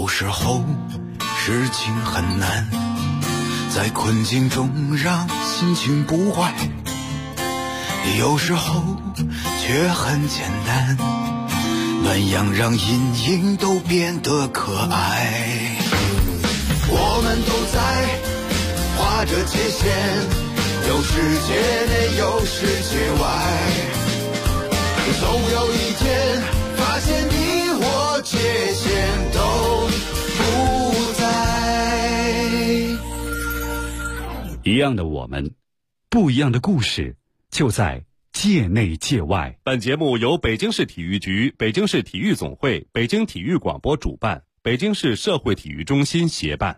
有时候事情很难，在困境中让心情不坏，有时候却很简单，暖阳让阴影都变得可爱。我们都在画着界限，有世界内有世界外，总有一天发现你我界限都不在。 一样的我们，不一样的故事，就在界内界外。 本节目由北京市体育局、北京市体育总会、北京体育广播主办，北京市社会体育中心协办。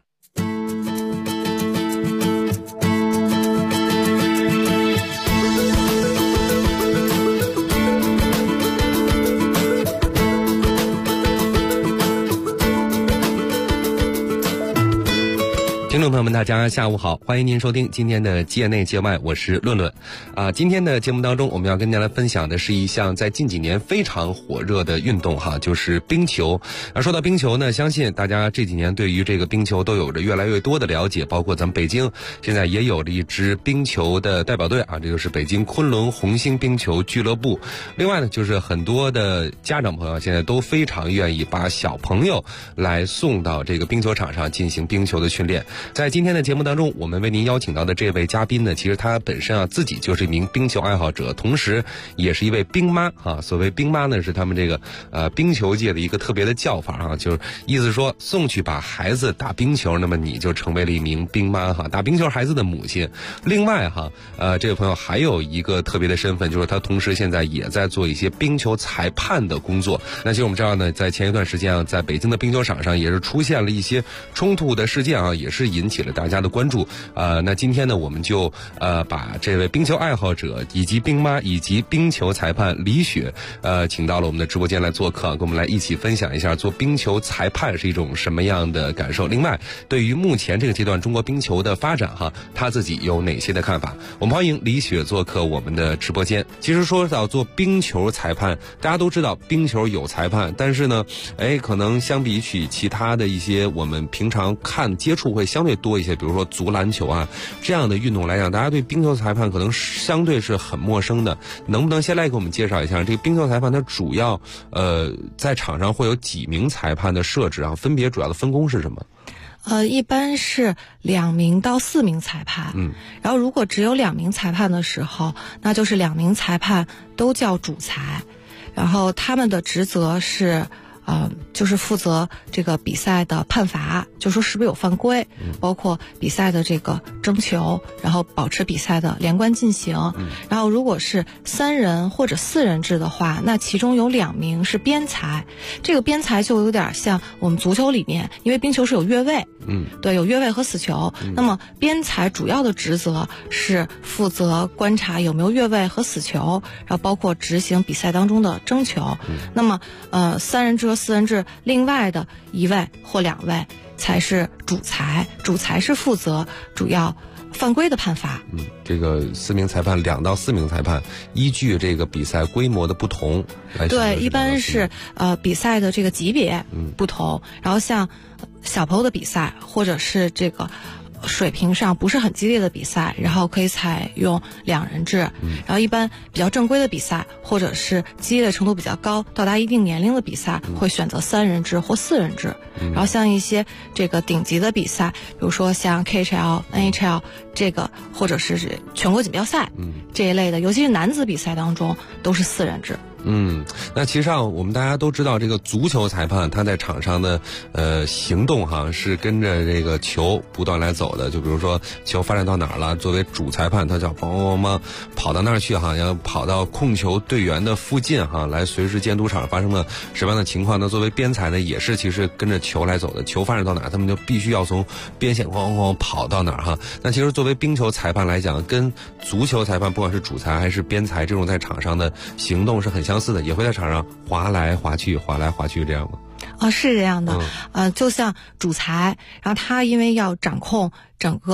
听众朋友们，大家下午好，欢迎您收听今天的界内界外，我是论论。今天的节目当中，我们要跟大家来分享的是一项在近几年非常火热的运动哈，就是冰球。说到冰球呢，相信大家这几年对于这个冰球都有着越来越多的了解，包括咱们北京现在也有了一支冰球的代表队啊，这就是北京昆仑红星冰球俱乐部。另外呢，就是很多的家长朋友现在都非常愿意把小朋友来送到这个冰球场上进行冰球的训练。在今天的节目当中，我们为您邀请到的这位嘉宾呢，其实他本身自己就是一名冰球爱好者，同时也是一位冰妈啊。所谓冰妈呢，是他们这个冰球界的一个特别的叫法啊，就是意思说送去把孩子打冰球，那么你就成为了一名冰妈哈，打冰球孩子的母亲。另外这位朋友还有一个特别的身份，就是他同时现在也在做一些冰球裁判的工作。那其实我们知道呢，在前一段时间在北京的冰球场上也是出现了一些冲突的事件也是引起了大家的关注。那今天呢，我们就把这位冰球爱好者以及冰妈以及冰球裁判李雪请到了我们的直播间来做客，跟我们来一起分享一下做冰球裁判是一种什么样的感受。另外，对于目前这个阶段中国冰球的发展他自己有哪些的看法？我们欢迎李雪做客我们的直播间。其实说到做冰球裁判，大家都知道冰球有裁判，但是呢，可能相比起其他的一些我们平常接触会相对多一些，比如说足篮球这样的运动来讲，大家对冰球裁判可能相对是很陌生的。能不能先来给我们介绍一下这个冰球裁判它主要在场上会有几名裁判的设置分别主要的分工是什么？ 一般是2名到4名裁判。然后如果只有2名裁判的时候，那就是2名裁判都叫主裁，然后他们的职责是就是负责这个比赛的判罚，就说是不是有犯规，包括比赛的这个争球，然后保持比赛的连贯进行。然后如果是3人或者4人制的话，那其中有2名是边裁，这个边裁就有点像我们足球里面，因为冰球是有越位，对，有越位和死球。那么边裁主要的职责是负责观察有没有越位和死球，然后包括执行比赛当中的争球。那么3人制和4人制另外的1位或2位才是主裁，主裁是负责主要犯规的判罚。 这个4名裁判2到4名裁判依据这个比赛规模的不同来。 对，一般是比赛的这个级别不同，然后像小朋友的比赛或者是这个水平上不是很激烈的比赛，然后可以采用2人制。然后一般比较正规的比赛或者是激烈程度比较高到达一定年龄的比赛会选择3人制或4人制。然后像一些这个顶级的比赛，比如说像 KHL、NHL 这个或者是全国锦标赛这一类的，尤其是男子比赛当中都是4人制。 那其实上我们大家都知道，这个足球裁判他在场上的行动是跟着这个球不断来走的。就比如说球发展到哪儿了，作为主裁判他就要跑到那儿去要跑到控球队员的附近来随时监督场发生了什么样的情况。那作为边裁呢，也是其实跟着球来走的，球发展到哪儿他们就必须要从边线跑到哪儿那其实作为冰球裁判来讲，跟足球裁判不管是主裁还是边裁这种在场上的行动是很相似的，也会在场上滑来滑去这样吗？ 是这样的。就像主裁，然后他因为要掌控整个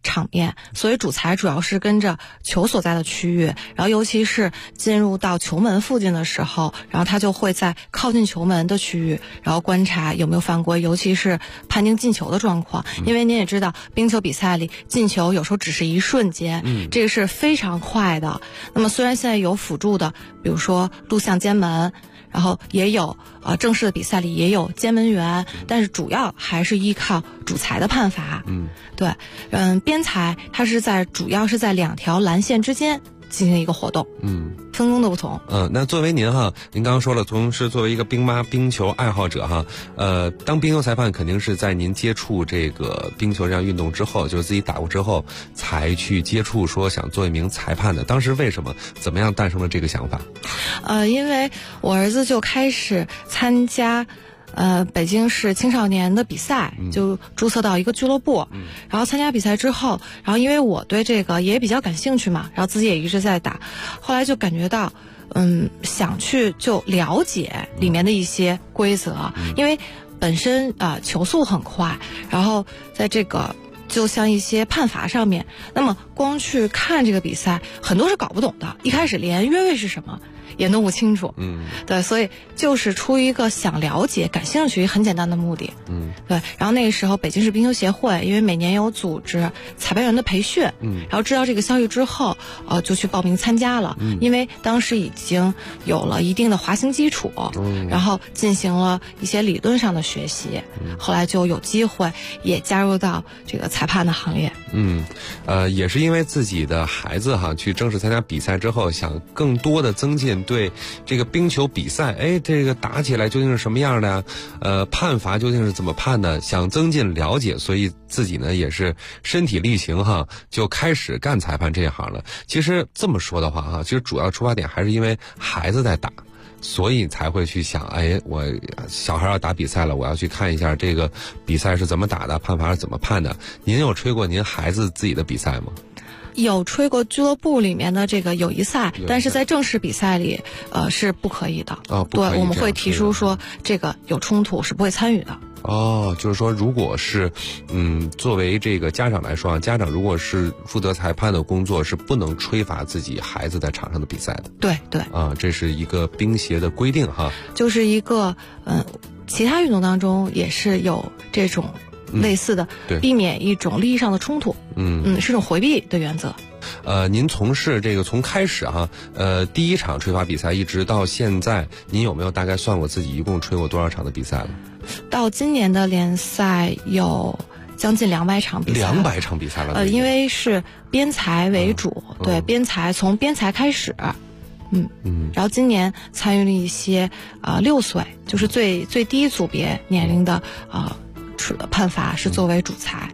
场面，所以主裁主要是跟着球所在的区域，然后尤其是进入到球门附近的时候，然后他就会在靠近球门的区域，然后观察有没有犯规，尤其是判定进球的状况。因为您也知道，冰球比赛里进球有时候只是一瞬间，这个是非常快的。那么虽然现在有辅助的，比如说录像监门，然后也有正式的比赛里也有监门员，但是主要还是依靠主裁的判罚。对，边裁它是主要是在2条蓝线之间进行一个活动，分工的不同。 那作为您刚刚说了，从是作为一个冰球爱好者当冰球裁判肯定是在您接触这个冰球这项运动之后，就是自己打过之后，才去接触说想做一名裁判的。当时为什么怎么样诞生了这个想法？ 因为我儿子就开始参加北京市青少年的比赛，就注册到一个俱乐部，然后参加比赛之后，然后因为我对这个也比较感兴趣嘛，然后自己也一直在打，后来就感觉到想去就了解里面的一些规则，因为本身球速很快，然后在这个就像一些判罚上面，那么光去看这个比赛很多是搞不懂的，一开始连越位是什么也弄不清楚，对，所以就是出于一个想了解、感兴趣很简单的目的，对。然后那个时候北京市冰球协会因为每年有组织裁判员的培训，然后知道这个消息之后，就去报名参加了，因为当时已经有了一定的滑行基础，然后进行了一些理论上的学习，后来就有机会也加入到这个裁判的行列。 也是因为自己的孩子去正式参加比赛之后，想更多的增进对这个冰球比赛，这个打起来究竟是什么样的呀？判罚究竟是怎么判的？想增进了解，所以自己呢也是身体力行就开始干裁判这一行了。其实这么说的话其实主要出发点还是因为孩子在打，所以才会去想，我小孩要打比赛了，我要去看一下这个比赛是怎么打的，判罚是怎么判的。您有吹过您孩子自己的比赛吗？ 有吹过俱乐部里面的这个友谊赛，但是在正式比赛里是不可以的。 不可以， 对，我们会提出说这个有冲突是不会参与的。 就是说如果是作为这个家长来说家长如果是负责裁判的工作，是不能吹罚自己孩子在场上的比赛的。 对对， 这是一个冰协的规定就是一个其他运动当中也是有这种类似的，避免一种利益上的冲突，是种回避的原则。 您从事这个从开始第一场吹罚比赛一直到现在，您有没有大概算过自己一共吹过多少场的比赛了？ 到今年的联赛有将近200场比赛。 200场比赛了。 因为是边裁为主，对，边裁从边裁开始。然后今年参与了一些6岁，就是最低组别年龄的判罚是作为主裁。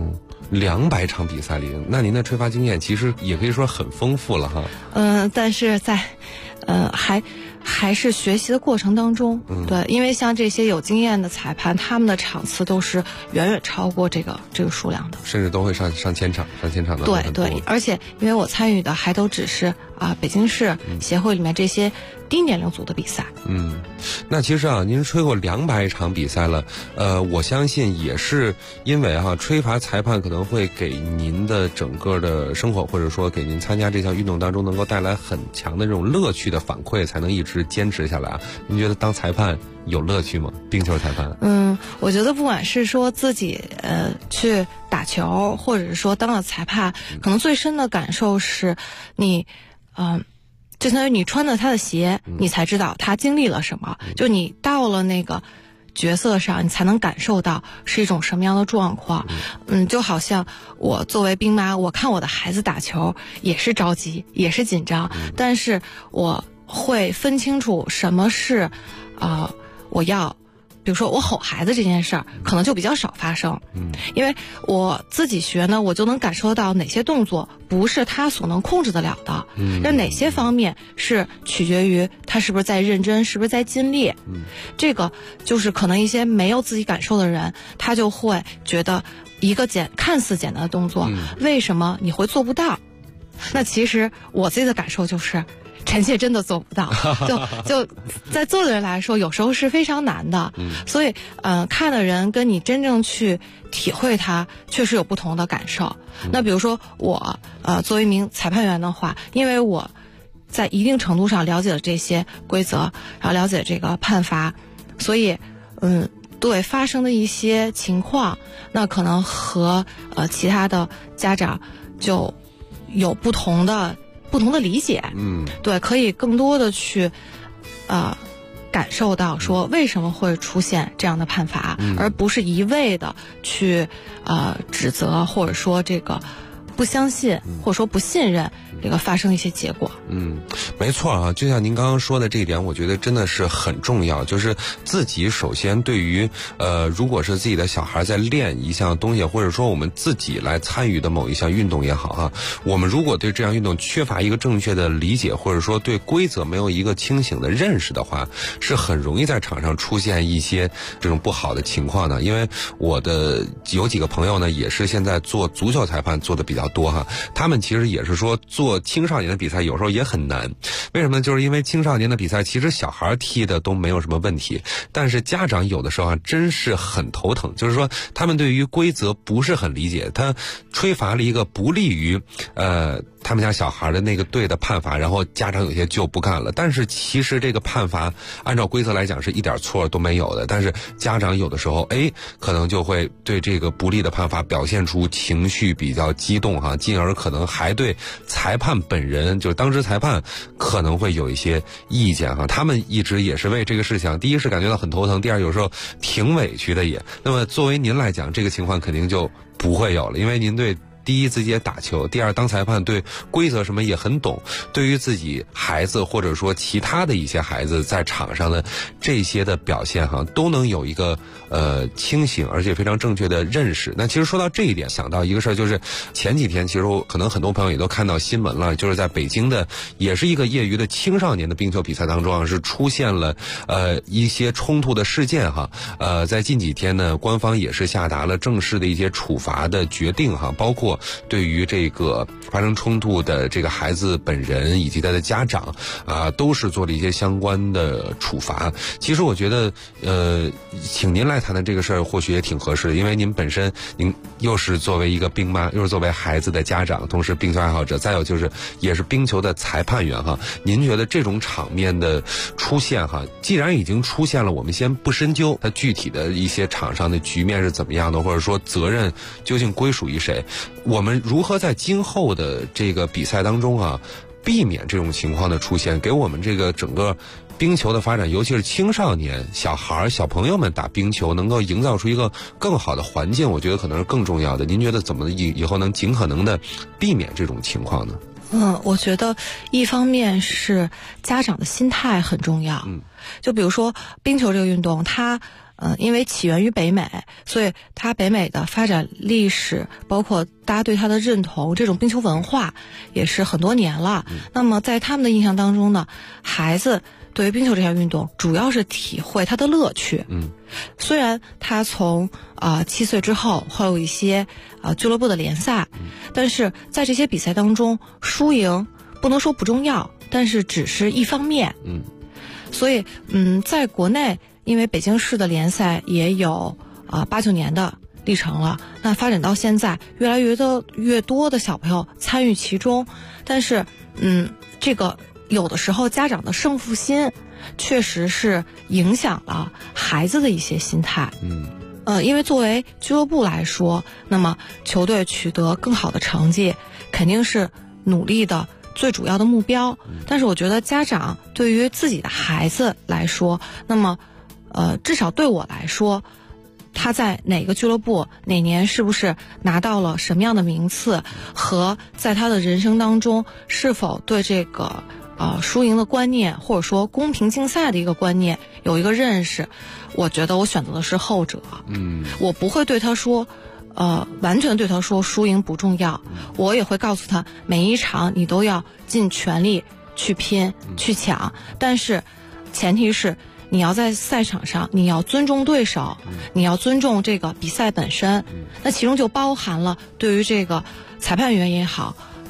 200场比赛里，那您的吹罚经验其实也可以说很丰富了但是在还是学习的过程当中，对，因为像这些有经验的裁判，他们的场次都是远远超过这个数量的， 甚至都会上千场的。 对，而且因为我参与的还都只是北京市协会里面这些低年龄组的比赛。 那其实您吹过200场比赛了，我相信也是因为吹罚裁判可能会给您的整个的生活，或者说给您参加这项运动当中能够带来很强的这种乐趣的反馈，才能一直坚持下来您觉得当裁判有乐趣吗？冰球裁判？ 我觉得不管是说自己去打球，或者是说当了裁判，可能最深的感受是你就相当于你穿的他的鞋，你才知道他经历了什么，就你到了那个角色上，你才能感受到是一种什么样的状况。就好像我作为兵妈，我看我的孩子打球也是着急，也是紧张，但是我会分清楚什么是我要比如说我吼孩子这件事儿可能就比较少发生，因为我自己学呢，我就能感受到哪些动作不是他所能控制得了的，那哪些方面是取决于他是不是在认真，是不是在尽力，这个就是可能一些没有自己感受的人，他就会觉得一个看似简单的动作，为什么你会做不到？ 那其实我自己的感受就是，臣妾真的做不到，就在做的人来说，有时候是非常难的。所以看的人跟你真正去体会它，确实有不同的感受。那比如说我作为一名裁判员的话，因为我在一定程度上了解了这些规则，然后了解这个判罚，所以对发生的一些情况，那可能和其他的家长就有不同的理解。对，可以更多的去感受到说为什么会出现这样的判罚，而不是一味的去指责，或者说这个不相信，或者说不信任这个发生一些结果。 没错啊，就像您刚刚说的这一点，我觉得真的是很重要，就是自己首先对于如果是自己的小孩在练一项东西，或者说我们自己来参与的某一项运动也好啊，我们如果对这项运动缺乏一个正确的理解，或者说对规则没有一个清醒的认识的话，是很容易在场上出现一些这种不好的情况的。因为我的有几个朋友呢，也是现在做足球裁判做的比较多哈，他们其实也是说做青少年的比赛有时候也很难。为什么呢？就是因为青少年的比赛其实小孩踢的都没有什么问题，但是家长有的时候啊真是很头疼，就是说他们对于规则不是很理解，他吹罚了一个不利于他们家小孩的那个队的判罚，然后家长有些就不干了。但是其实这个判罚按照规则来讲是一点错都没有的，但是家长有的时候可能就会对这个不利的判罚表现出情绪比较激动哈，进而可能还对裁判本人，就是当值裁判可能会有一些意见哈。他们一直也是为这个事情，第一是感觉到很头疼，第二有时候挺委屈的也。那么作为您来讲，这个情况肯定就不会有了，因为您对第一自己也打球，第二当裁判对规则什么也很懂，对于自己孩子或者说其他的一些孩子在场上的这些的表现哈，都能有一个清醒而且非常正确的认识。那其实说到这一点，想到一个事儿，就是前几天其实可能很多朋友也都看到新闻了，就是在北京的也是一个业余的青少年的冰球比赛当中啊，是出现了一些冲突的事件哈。在近几天呢，官方也是下达了正式的一些处罚的决定哈，包括对于这个发生冲突的这个孩子本人以及他的家长都是做了一些相关的处罚。其实我觉得请您来谈谈这个事儿或许也挺合适的，因为您本身您又是作为一个冰妈，又是作为孩子的家长，同时冰球爱好者，再有就是也是冰球的裁判员哈。您觉得这种场面的出现哈，既然已经出现了，我们先不深究它具体的一些场上的局面是怎么样的，或者说责任究竟归属于谁，我们如何在今后的这个比赛当中啊，避免这种情况的出现，给我们这个整个冰球的发展，尤其是青少年小孩小朋友们打冰球能够营造出一个更好的环境，我觉得可能是更重要的。您觉得怎么以后能尽可能的避免这种情况呢？ 我觉得一方面是家长的心态很重要。就比如说冰球这个运动，它因为起源于北美，所以它北美的发展历史，包括大家对它的认同，这种冰球文化也是很多年了。那么在他们的印象当中呢，孩子对于冰球这项运动主要是体会它的乐趣。虽然他从7岁之后会有一些俱乐部的联赛，但是在这些比赛当中，输赢不能说不重要，但是只是一方面。所以在国内，因为北京市的联赛也有8、9年的历程了，那发展到现在，越来越多的小朋友参与其中，但是这个有的时候家长的胜负心确实是影响了孩子的一些心态。因为作为俱乐部来说，那么球队取得更好的成绩肯定是努力的最主要的目标。但是我觉得家长对于自己的孩子来说，那么至少对我来说，他在哪个俱乐部哪年是不是拿到了什么样的名次，和在他的人生当中是否对这个输赢的观念，或者说公平竞赛的一个观念有一个认识，我觉得我选择的是后者。我不会对他说完全对他说输赢不重要，我也会告诉他每一场你都要尽全力去拼去抢，但是前提是你要在赛场上你要尊重对手，你要尊重这个比赛本身。那其中就包含了对于这个裁判员也好，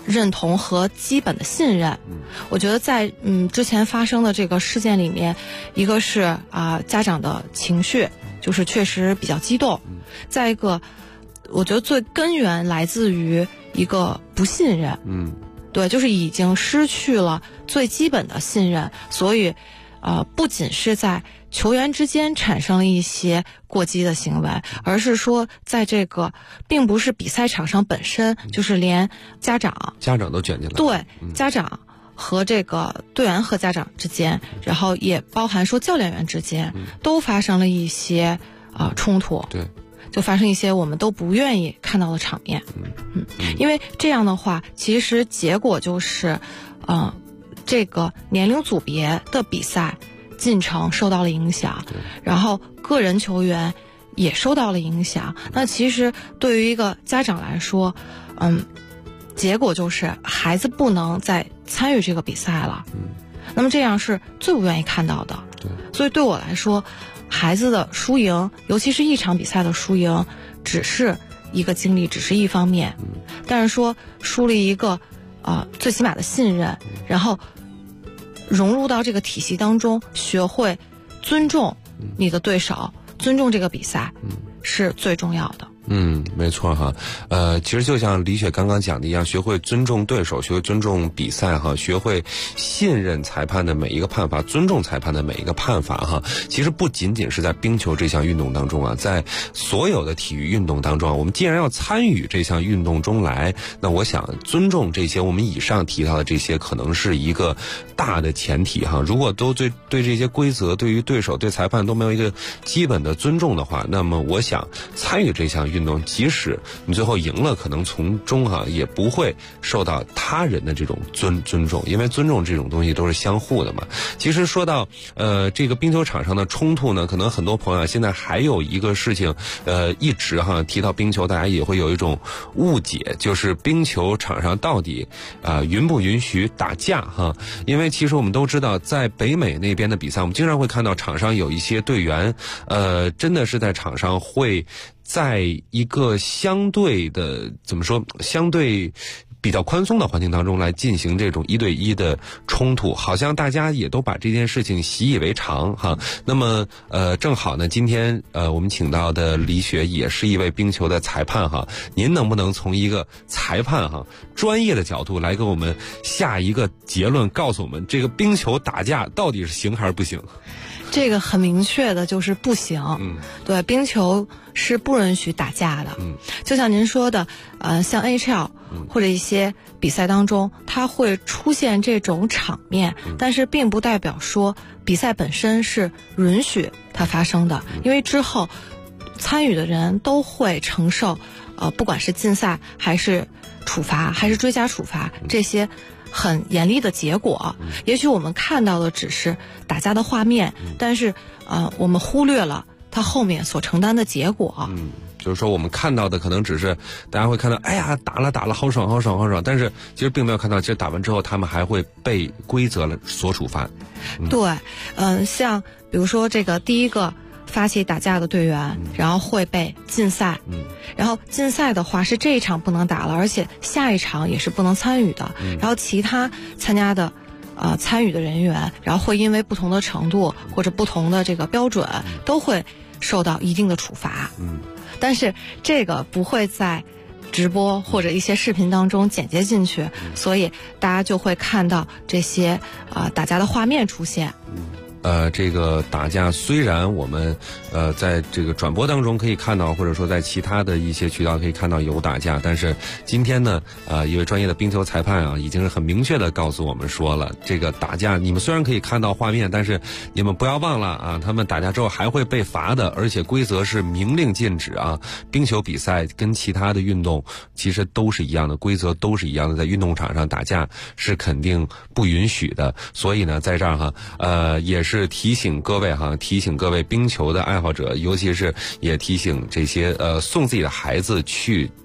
认同和基本的信任。我觉得在之前发生的这个事件里面，一个是家长的情绪就是确实比较激动，再一个我觉得最根源来自于一个不信任。对，就是已经失去了最基本的信任，所以不仅是在球员之间产生了一些过激的行为，而是说在这个并不是比赛场上本身，就是连家长都卷进来了。 对，家长和这个队员和家长之间，然后也包含说教练员之间，都发生了一些冲突。 对， 就发生一些我们都不愿意看到的场面。因为这样的话，其实结果就是这个年龄组别的比赛进程受到了影响，然后个人球员也受到了影响。那其实对于一个家长来说，结果就是孩子不能再参与这个比赛了。那么这样是最不愿意看到的。所以对我来说，孩子的输赢，尤其是一场比赛的输赢，只是一个经历，只是一方面。但是说树立一个最起码的信任，然后融入到这个体系当中，学会尊重你的对手，尊重这个比赛，是最重要的。 没错哈，其实就像李雪刚刚讲的一样，学会尊重对手，学会尊重比赛哈，学会信任裁判的每一个判罚，尊重裁判的每一个判罚哈。其实不仅仅是在冰球这项运动当中啊，在所有的体育运动当中啊，我们既然要参与这项运动中来，那我想尊重这些我们以上提到的这些，可能是一个大的前提哈。如果都对这些规则、对于对手、对裁判都没有一个基本的尊重的话，那么我想参与这项运动，即使你最后赢了，可能从中也不会受到他人的这种尊重，因为尊重这种东西都是相互的嘛。其实说到这个冰球场上的冲突呢，可能很多朋友现在还有一个事情，一直提到冰球，大家也会有一种误解，就是冰球场上到底允不允许打架哈？因为其实我们都知道，在北美那边的比赛，我们经常会看到场上有一些队员，真的是在场上会在一个相对的相对比较宽松的环境当中来进行这种1对1的冲突，好像大家也都把这件事情习以为常哈。那么正好呢，今天我们请到的李雪也是一位冰球的裁判哈，您能不能从一个裁判专业的角度来给我们下一个结论，告诉我们这个冰球打架到底是行还是不行？ 这个很明确的就是不行。对，冰球是不允许打架的。就像您说的，像 NHL 或者一些比赛当中，它会出现这种场面，但是并不代表说比赛本身是允许它发生的，因为之后参与的人都会承受不管是禁赛还是处罚还是追加处罚这些很严厉的结果。也许我们看到的只是打架的画面，但是我们忽略了它后面所承担的结果。 就是说我们看到的可能只是大家会看到，哎呀打了好爽好爽好爽，但是其实并没有看到，其实打完之后他们还会被规则所处罚。 对，像比如说这个第一个发起打架的队员，然后会被禁赛。然后禁赛的话是这一场不能打了，而且下一场也是不能参与的。然后其他参加的参与的人员，然后会因为不同的程度或者不同的这个标准，都会受到一定的处罚。但是这个不会在直播或者一些视频当中剪接进去，所以大家就会看到这些打架的画面出现。 这个打架虽然我们在这个转播当中可以看到，或者说在其他的一些渠道可以看到有打架，但是今天呢一位专业的冰球裁判已经是很明确的告诉我们说了，这个打架你们虽然可以看到画面，但是你们不要忘了他们打架之后还会被罚的，而且规则是明令禁止冰球比赛跟其他的运动其实都是一样的，规则都是一样的，在运动场上打架是肯定不允许的。所以呢在这儿也是提醒各位提醒各位冰球的爱好者，尤其是也提醒这些送自己的孩子去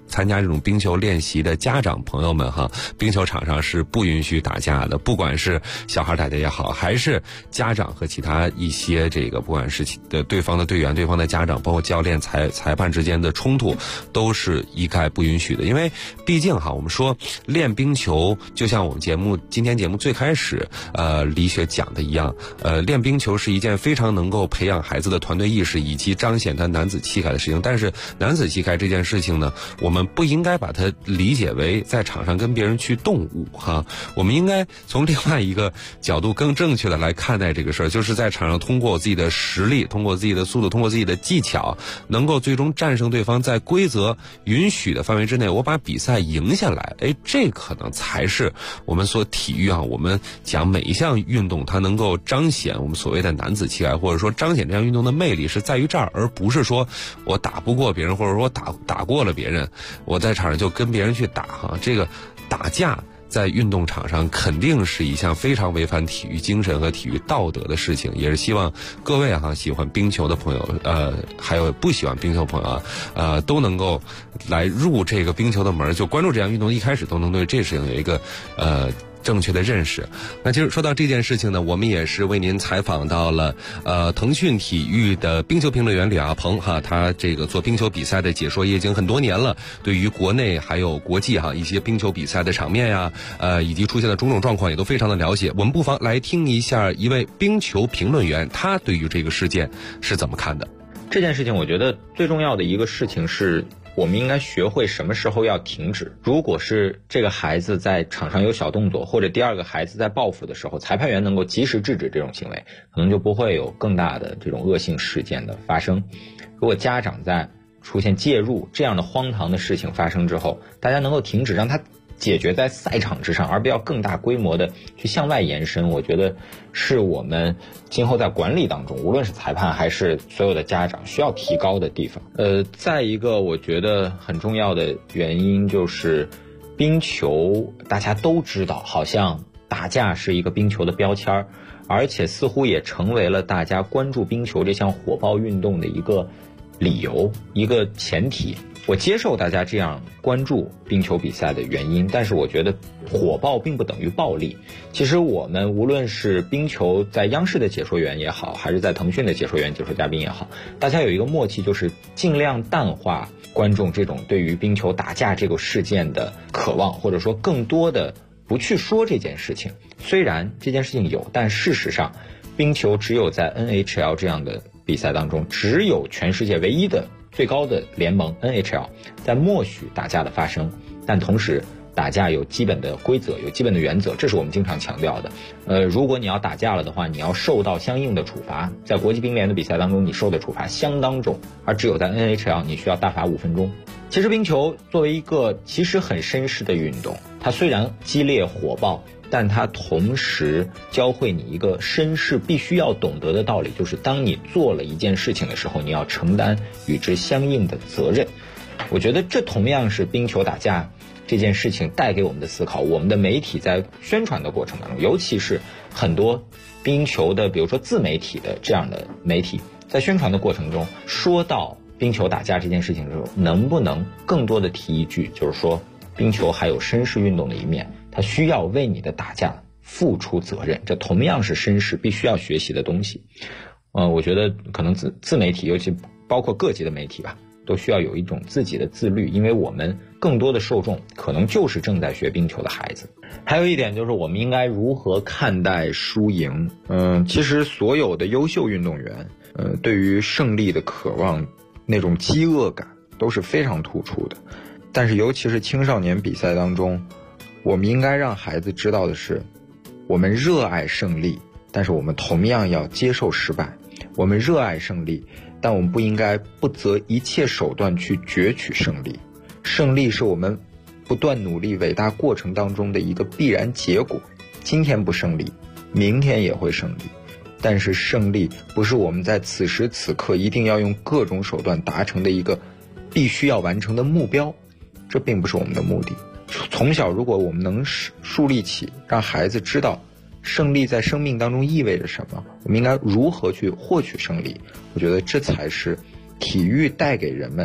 参加这种冰球练习的家长朋友们哈，冰球场上是不允许打架的，不管是小孩打架也好，还是家长和其他一些这个不管是对方的队员、对方的家长，包括教练、裁判之间的冲突，都是一概不允许的。因为毕竟哈，我们说练冰球，就像我们今天节目最开始李雪讲的一样，练冰球是一件非常能够培养孩子的团队意识以及彰显他男子气概的事情。但是男子气概这件事情呢，我们不应该把它理解为在场上跟别人去动武哈，我们应该从另外一个角度更正确的来看待这个事儿，就是在场上通过自己的实力，通过自己的速度，通过自己的技巧，能够最终战胜对方，在规则允许的范围之内，我把比赛赢下来。这可能才是我们说体育啊，我们讲每一项运动它能够彰显我们所谓的男子气概，或者说彰显这项运动的魅力是在于这儿，而不是说我打不过别人，或者说打过了别人，我在场上就跟别人去打哈。这个打架在运动场上肯定是一项非常违反体育精神和体育道德的事情，也是希望各位哈喜欢冰球的朋友，还有不喜欢冰球的朋友都能够来入这个冰球的门，就关注这项运动，一开始都能对这事情有一个正确的认识。那其实说到这件事情呢，我们也是为您采访到了腾讯体育的冰球评论员李亚鹏哈，他这个做冰球比赛的解说也已经很多年了，对于国内还有国际哈一些冰球比赛的场面呀，以及出现的种种状况也都非常的了解。我们不妨来听一下一位冰球评论员他对于这个事件是怎么看的。 这件事情我觉得最重要的一个事情是，我们应该学会什么时候要停止。如果是这个孩子在场上有小动作，或者第二个孩子在报复的时候，裁判员能够及时制止这种行为，可能就不会有更大的这种恶性事件的发生。如果家长在出现介入这样的荒唐的事情发生之后，大家能够停止，让他解决在赛场之上，而不要更大规模的去向外延伸，我觉得是我们今后在管理当中，无论是裁判还是所有的家长需要提高的地方。再一个我觉得很重要的原因就是冰球大家都知道，好像打架是一个冰球的标签，而且似乎也成为了大家关注冰球这项火爆运动的一个理由，一个前提。我接受大家这样关注冰球比赛的原因，但是我觉得火爆并不等于暴力。其实我们无论是冰球在央视的解说员也好，还是在腾讯的解说员、解说嘉宾也好，大家有一个默契，就是尽量淡化观众这种对于冰球打架这个事件的渴望，或者说更多的不去说这件事情。虽然这件事情有，但事实上冰球只有在 NHL 这样的比赛当中，只有全世界唯一的最高的联盟 NHL 在默许打架的发生，但同时打架有基本的规则，有基本的原则，这是我们经常强调的。如果你要打架了的话，你要受到相应的处罚，在国际冰联的比赛当中，你受的处罚相当重，而只有在 NHL 你需要大罚5分钟。其实冰球作为一个其实很绅士的运动，它虽然激烈火爆，但它同时教会你一个绅士必须要懂得的道理，就是当你做了一件事情的时候，你要承担与之相应的责任。我觉得这同样是冰球打架这件事情带给我们的思考。我们的媒体在宣传的过程当中，尤其是很多冰球的比如说自媒体的这样的媒体，在宣传的过程中说到冰球打架这件事情的时候，能不能更多的提一句，就是说冰球还有绅士运动的一面，它需要为你的打架付出责任，这同样是绅士必须要学习的东西。我觉得可能自媒体，尤其包括各级的媒体吧，都需要有一种自己的自律，因为我们更多的受众可能就是正在学冰球的孩子。还有一点就是我们应该如何看待输赢。其实所有的优秀运动员，对于胜利的渴望，那种饥饿感都是非常突出的。但是尤其是青少年比赛当中，我们应该让孩子知道的是，我们热爱胜利，但是我们同样要接受失败。我们热爱胜利，但我们不应该不择一切手段去攫取胜利。胜利是我们不断努力伟大过程当中的一个必然结果。今天不胜利，明天也会胜利。但是胜利不是我们在此时此刻一定要用各种手段达成的一个必须要完成的目标，这并不是我们的目的。从小如果我们能树立起让孩子知道胜利在生命当中意味着什么，我们应该如何去获取胜利，我觉得这才是体育带给人们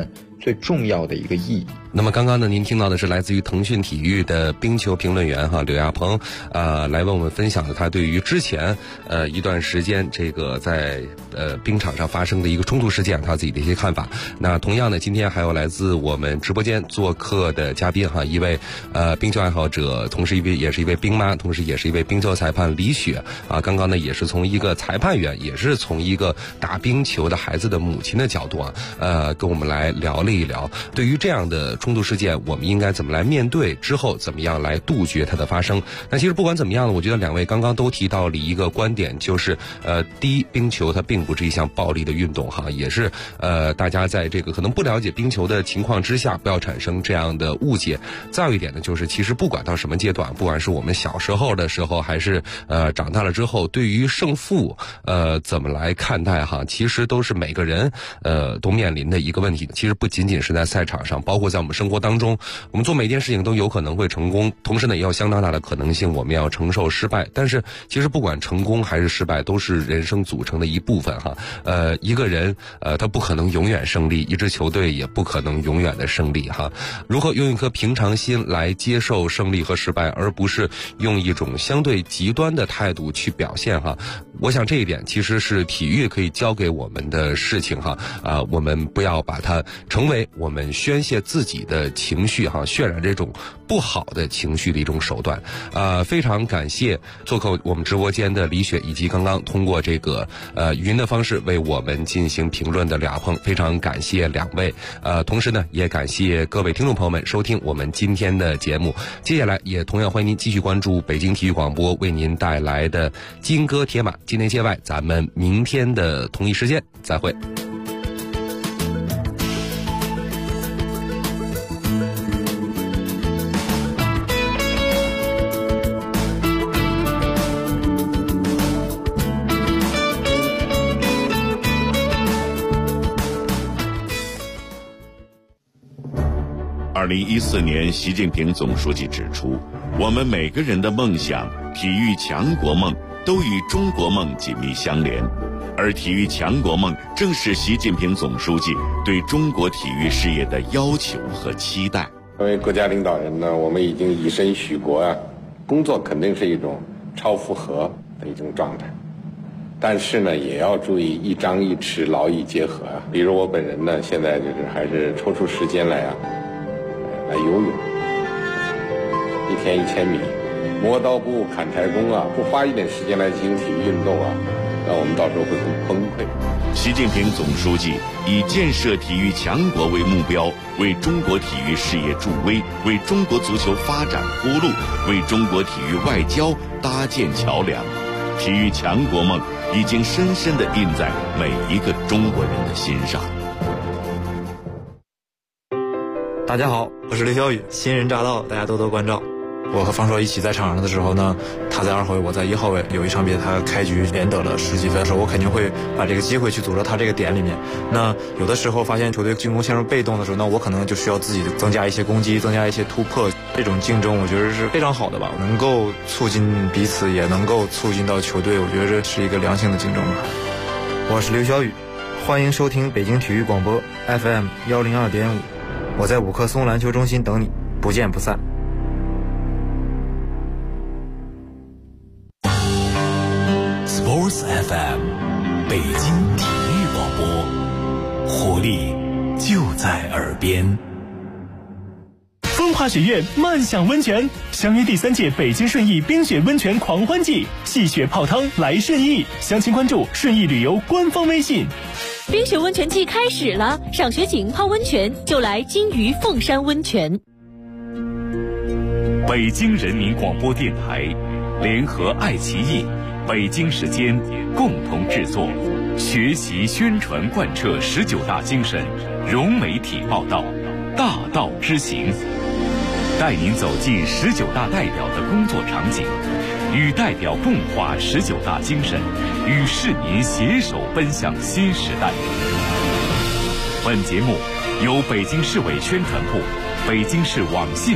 最重要的一个意义。 那么刚刚呢，您听到的是来自于腾讯体育的冰球评论员柳亚鹏，来为我们分享了他对于之前一段时间这个在冰场上发生的一个冲突事件他自己的一些看法。那同样呢，今天还有来自我们直播间做客的嘉宾一位冰球爱好者，同时也是一位冰妈，同时也是一位冰球裁判李雪刚刚呢也是从一个裁判员，也是从一个打冰球的孩子的母亲的角度跟我们来聊了一聊，对于这样的冲突事件我们应该怎么来面对，之后怎么样来杜绝它的发生。那其实不管怎么样呢，我觉得两位刚刚都提到了一个观点，就是第一，冰球它并不是一项暴力的运动也是大家在这个可能不了解冰球的情况之下不要产生这样的误解。再有一点呢，就是其实不管到什么阶段，不管是我们小时候的时候还是长大了之后，对于胜负怎么来看待其实都是每个人都面临的一个问题。其实不仅仅是在赛场上，包括在我们生活当中，我们做每一件事情都有可能会成功，同时呢也有相当大的可能性我们要承受失败。但是其实不管成功还是失败，都是人生组成的一部分一个人他不可能永远胜利，一支球队也不可能永远的胜利如何用一颗平常心来接受胜利和失败，而不是用一种相对极端的态度去表现我想这一点其实是体育可以教给我们的事情我们不要把它成为我们宣泄自己的情绪渲染这种不好的情绪的一种手段。非常感谢做客我们直播间的李雪，以及刚刚通过这个语音的方式为我们进行评论的俩朋，非常感谢两位。同时呢也感谢各位听众朋友们收听我们今天的节目。接下来也同样欢迎您继续关注北京体育广播为您带来的金戈铁马今天界外，咱们明天的同一时间再会。 2014年，习近平总书记指出，我们每个人的梦想、体育强国梦都与中国梦紧密相连，而体育强国梦正是习近平总书记对中国体育事业的要求和期待。 作为国家领导人呢，我们已经以身许国工作肯定是一种超负荷的一种状态，但是呢，也要注意一张一弛，劳逸结合比如我本人呢，现在就是还是抽出时间来游泳，一天1000米，磨刀不误砍柴工不花一点时间来进行体育运动那我们到时候会很崩溃。 习近平总书记以建设体育强国为目标，为中国体育事业助威，为中国足球发展铺路，为中国体育外交搭建桥梁。体育强国梦已经深深地印在每一个中国人的心上。 大家好，我是刘晓宇，新人乍到，大家多多关照。我和方硕一起在场上的时候呢，他在2号位，我在1号位。有一场比赛他开局连得了10几分的时候，我肯定会把这个机会去组织他这个点里面。那有的时候发现球队进攻陷入被动的时候，那我可能就需要自己增加一些攻击，增加一些突破。这种竞争我觉得是非常好的吧，能够促进彼此，也能够促进到球队，我觉得这是一个良性的竞争。我是刘晓宇，欢迎收听北京体育广播 FM 102.5，我在5棵松篮球中心等你，不见不散。 Sports FM 北京体育广播，活力就在耳边。 风华学院漫享温泉相约第3届北京顺义冰雪温泉狂欢季，戏雪泡汤来顺义，详情关注顺义旅游官方微信。 冰雪温泉季开始了，赏雪景泡温泉就来金鱼凤山温泉。 北京人民广播电台联合爱奇艺、北京时间共同制作，学习宣传贯彻19大精神，融媒体报道，大道之行，带您走进19大代表的工作场景，与代表共话19大精神，与市民携手奔向新时代。本节目由北京市委宣传部、北京市网信